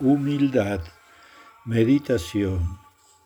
Humildad, meditación.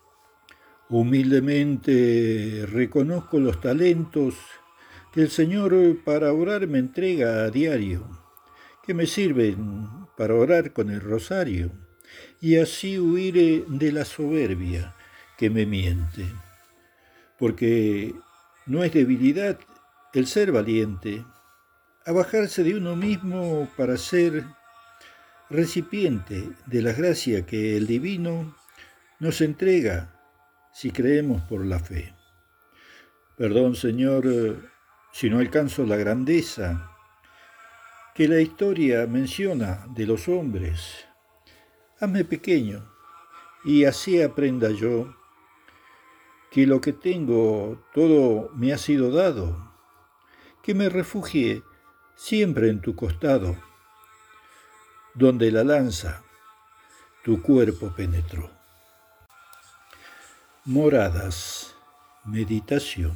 Humildemente reconozco los talentos que el Señor para orar me entrega a diario, que me sirven para orar con el rosario y así huir de la soberbia que me miente. Porque no es debilidad el ser valiente, a bajarse de uno mismo para ser recipiente de la gracia que el Divino nos entrega si creemos por la fe. Perdón, Señor, si no alcanzo la grandeza que la historia menciona de los hombres. Hazme pequeño y así aprenda yo que lo que tengo todo me ha sido dado, que me refugie siempre en tu costado, donde la lanza tu cuerpo penetró. Moradas, meditación.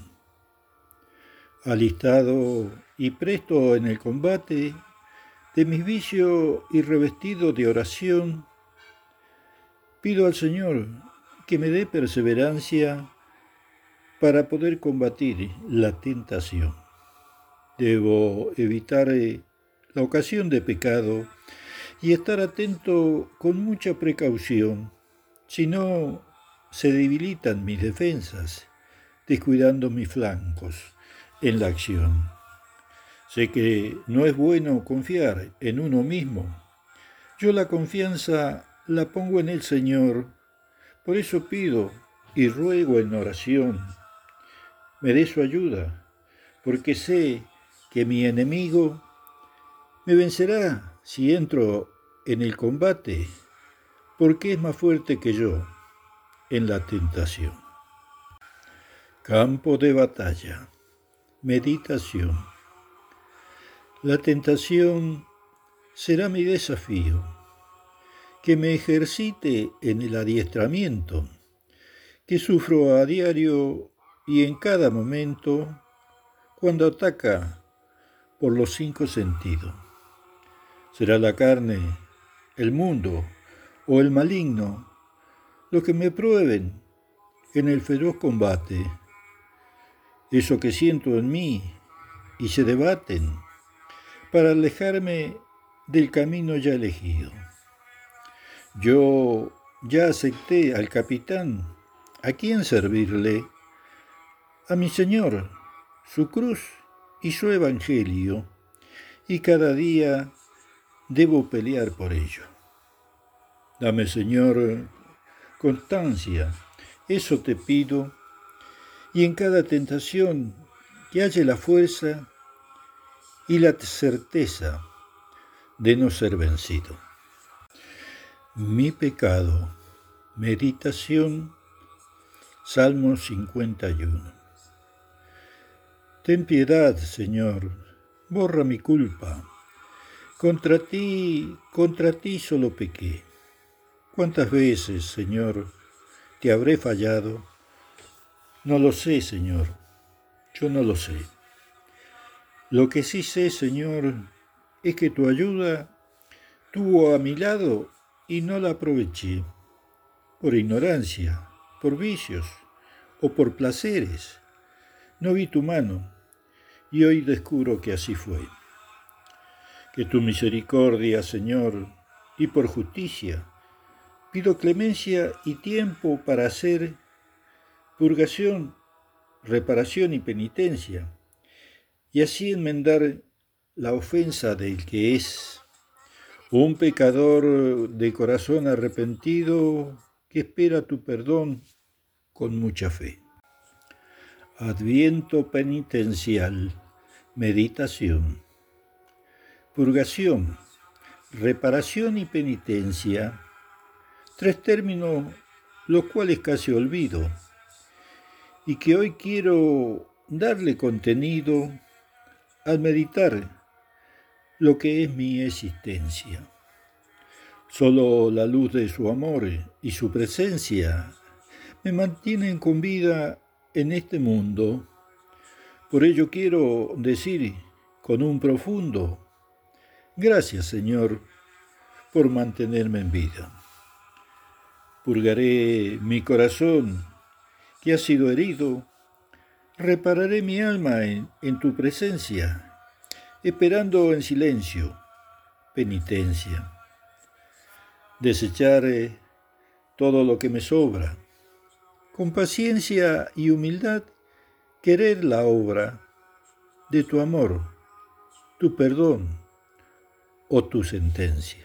Alistado y presto en el combate de mis vicios y revestido de oración, pido al Señor que me dé perseverancia para poder combatir la tentación. Debo evitar la ocasión de pecado y estar atento con mucha precaución, si no se debilitan mis defensas, descuidando mis flancos en la acción. Sé que no es bueno confiar en uno mismo. Yo la confianza la pongo en el Señor, por eso pido y ruego en oración, me dé su ayuda, porque sé que mi enemigo me vencerá si entro en el combate, porque es más fuerte que yo en la tentación. Campo de batalla. Meditación. La tentación será mi desafío, que me ejercite en el adiestramiento, que sufro a diario y en cada momento cuando ataca por los 5 sentidos. Será la carne, el mundo o el maligno lo que me prueben en el feroz combate, eso que siento en mí y se debaten para alejarme del camino ya elegido. Yo ya acepté al capitán, ¿a quién servirle? A mi Señor, su cruz y su evangelio, y cada día debo pelear por ello. Dame, Señor, constancia, eso te pido, y en cada tentación que haya la fuerza y la certeza de no ser vencido. Mi pecado. Meditación. Salmo 51. Ten piedad, Señor, borra mi culpa. Contra ti solo pequé. ¿Cuántas veces, Señor, te habré fallado? No lo sé, Señor, yo no lo sé. Lo que sí sé, Señor, es que tu ayuda estuvo a mi lado y no la aproveché, por ignorancia, por vicios o por placeres. No vi tu mano y hoy descubro que así fue. Que tu misericordia, Señor, y por justicia, pido clemencia y tiempo para hacer purgación, reparación y penitencia, y así enmendar la ofensa del que es un pecador de corazón arrepentido que espera tu perdón con mucha fe. Adviento penitencial. Meditación. Purgación, reparación y penitencia. 3 términos los cuales casi olvido y que hoy quiero darle contenido al meditar lo que es mi existencia. Solo la luz de su amor y su presencia me mantienen con vida en este mundo. Por ello quiero decir con un profundo: gracias, Señor, por mantenerme en vida. Purgaré mi corazón que ha sido herido, repararé mi alma en tu presencia, esperando en silencio, penitencia. Desecharé todo lo que me sobra, con paciencia y humildad, querer la obra de tu amor, tu perdón o tu sentencia.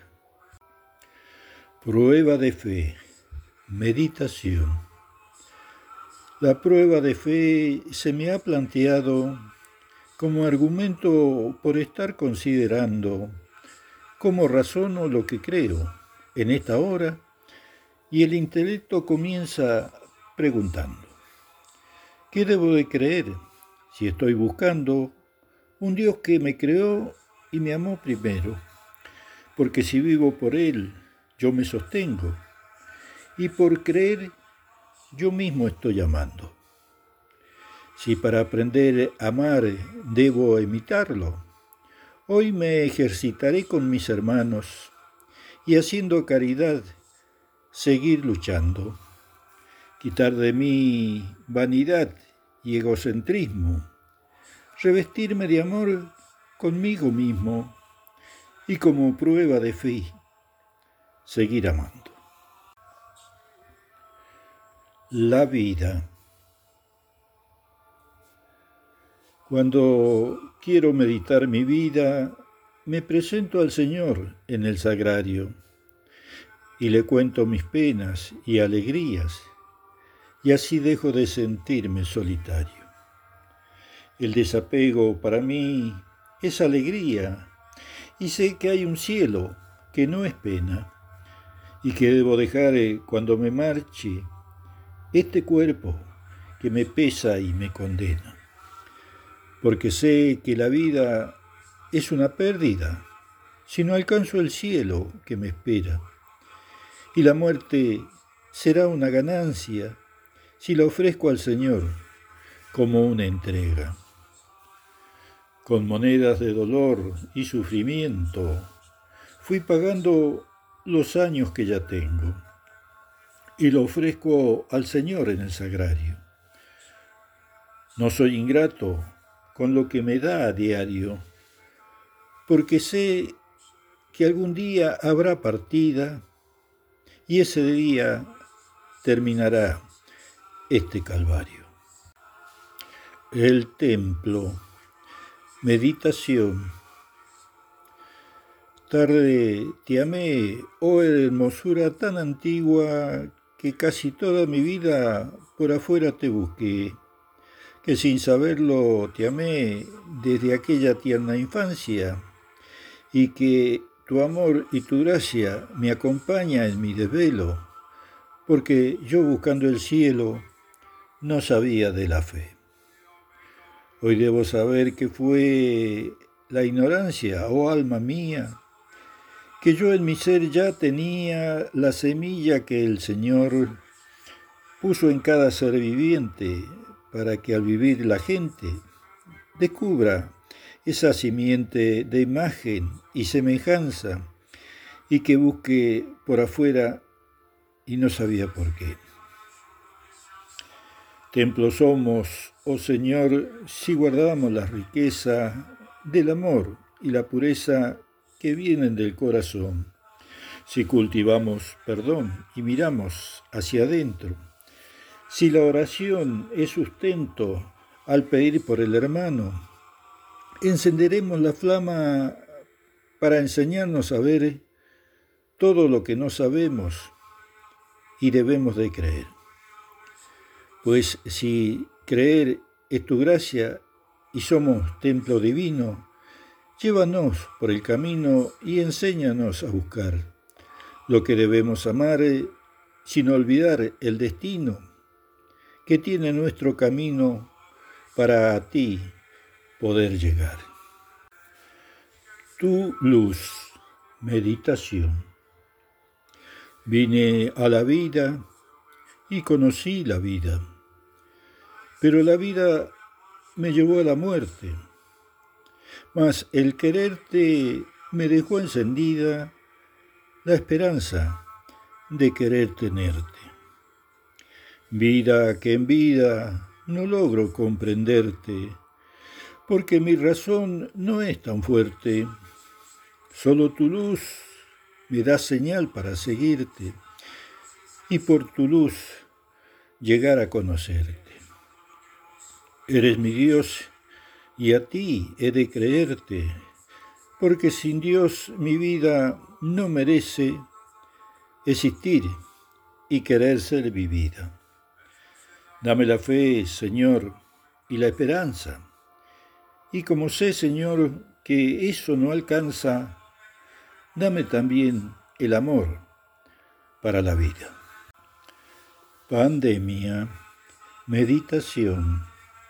Prueba de fe, meditación. La prueba de fe se me ha planteado como argumento por estar considerando cómo razono lo que creo en esta hora, y el intelecto comienza preguntando: ¿qué debo de creer si estoy buscando un Dios que me creó y me amó primero? Porque si vivo por Él, yo me sostengo, y por creer yo mismo estoy amando. Si para aprender a amar debo imitarlo, hoy me ejercitaré con mis hermanos y haciendo caridad seguir luchando. Quitar de mí vanidad y egocentrismo, revestirme de amor conmigo mismo y como prueba de fe, seguir amando. La vida. Cuando quiero meditar mi vida, me presento al Señor en el sagrario y le cuento mis penas y alegrías, y así dejo de sentirme solitario. El desapego para mí es alegría, y sé que hay un cielo que no es pena, y que debo dejar cuando me marche este cuerpo que me pesa y me condena. Porque sé que la vida es una pérdida si no alcanzo el cielo que me espera, y la muerte será una ganancia si la ofrezco al Señor como una entrega. Con monedas de dolor y sufrimiento fui pagando los años que ya tengo, y lo ofrezco al Señor en el sagrario. No soy ingrato con lo que me da a diario, porque sé que algún día habrá partida y ese día terminará este calvario. El templo, meditación. Tarde te amé, oh hermosura tan antigua, que casi toda mi vida por afuera te busqué, que sin saberlo te amé desde aquella tierna infancia, y que tu amor y tu gracia me acompaña en mi desvelo, porque yo buscando el cielo no sabía de la fe. Hoy debo saber que fue la ignorancia, oh alma mía, que yo en mi ser ya tenía la semilla que el Señor puso en cada ser viviente, para que al vivir la gente descubra esa simiente de imagen y semejanza, y que busque por afuera y no sabía por qué. Templo somos, oh Señor, si guardamos la riqueza del amor y la pureza que vienen del corazón, si cultivamos perdón y miramos hacia adentro, si la oración es sustento al pedir por el hermano, encenderemos la flama para enseñarnos a ver todo lo que no sabemos y debemos de creer. Pues si creer es tu gracia y somos templo divino, llévanos por el camino y enséñanos a buscar lo que debemos amar, sin olvidar el destino que tiene nuestro camino para a ti poder llegar. Tu luz, meditación. Vine a la vida y conocí la vida, pero la vida me llevó a la muerte. Mas el quererte me dejó encendida la esperanza de querer tenerte. Vida que en vida no logro comprenderte, porque mi razón no es tan fuerte. Solo tu luz me da señal para seguirte y por tu luz llegar a conocerte. Eres mi Dios y a ti he de creerte, porque sin Dios mi vida no merece existir y querer ser vivida. Dame la fe, Señor, y la esperanza. Y como sé, Señor, que eso no alcanza, dame también el amor para la vida. Pandemia, meditación.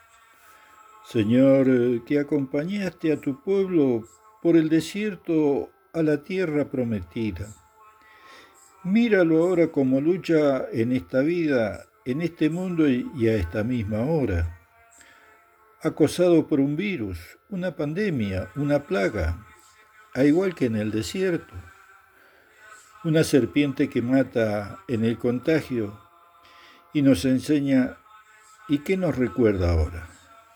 Señor, que acompañaste a tu pueblo por el desierto a la tierra prometida. Míralo ahora como lucha en esta vida, en este mundo y a esta misma hora. Acosado por un virus, una pandemia, una plaga, a igual que en el desierto. Una serpiente que mata en el contagio y nos enseña, ¿y qué nos recuerda ahora?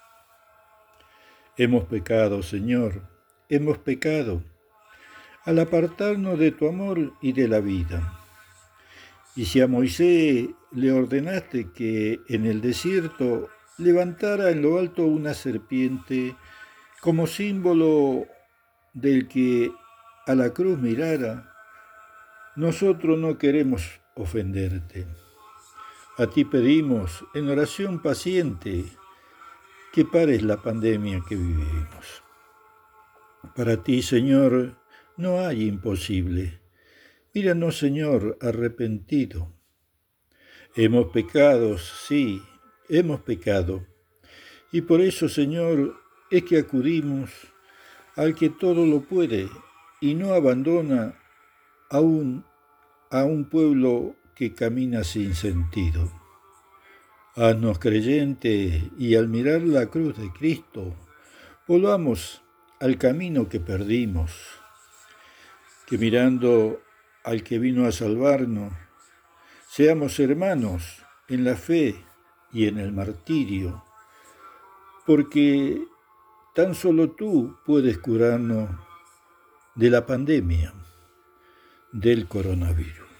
Hemos pecado, Señor, hemos pecado, al apartarnos de tu amor y de la vida. Y si a Moisés le ordenaste que en el desierto levantara en lo alto una serpiente como símbolo del que a la cruz mirara, nosotros no queremos ofenderte. A ti pedimos en oración paciente que pares la pandemia que vivimos. Para ti, Señor, no hay imposible. Míranos, Señor, arrepentido. Hemos pecado, sí, hemos pecado. Y por eso, Señor, es que acudimos al que todo lo puede y no abandona a un pueblo que camina sin sentido. Haznos creyentes y al mirar la cruz de Cristo, volvamos al camino que perdimos, que mirando al que vino a salvarnos, seamos hermanos en la fe y en el martirio, porque tan solo tú puedes curarnos de la pandemia, del coronavirus.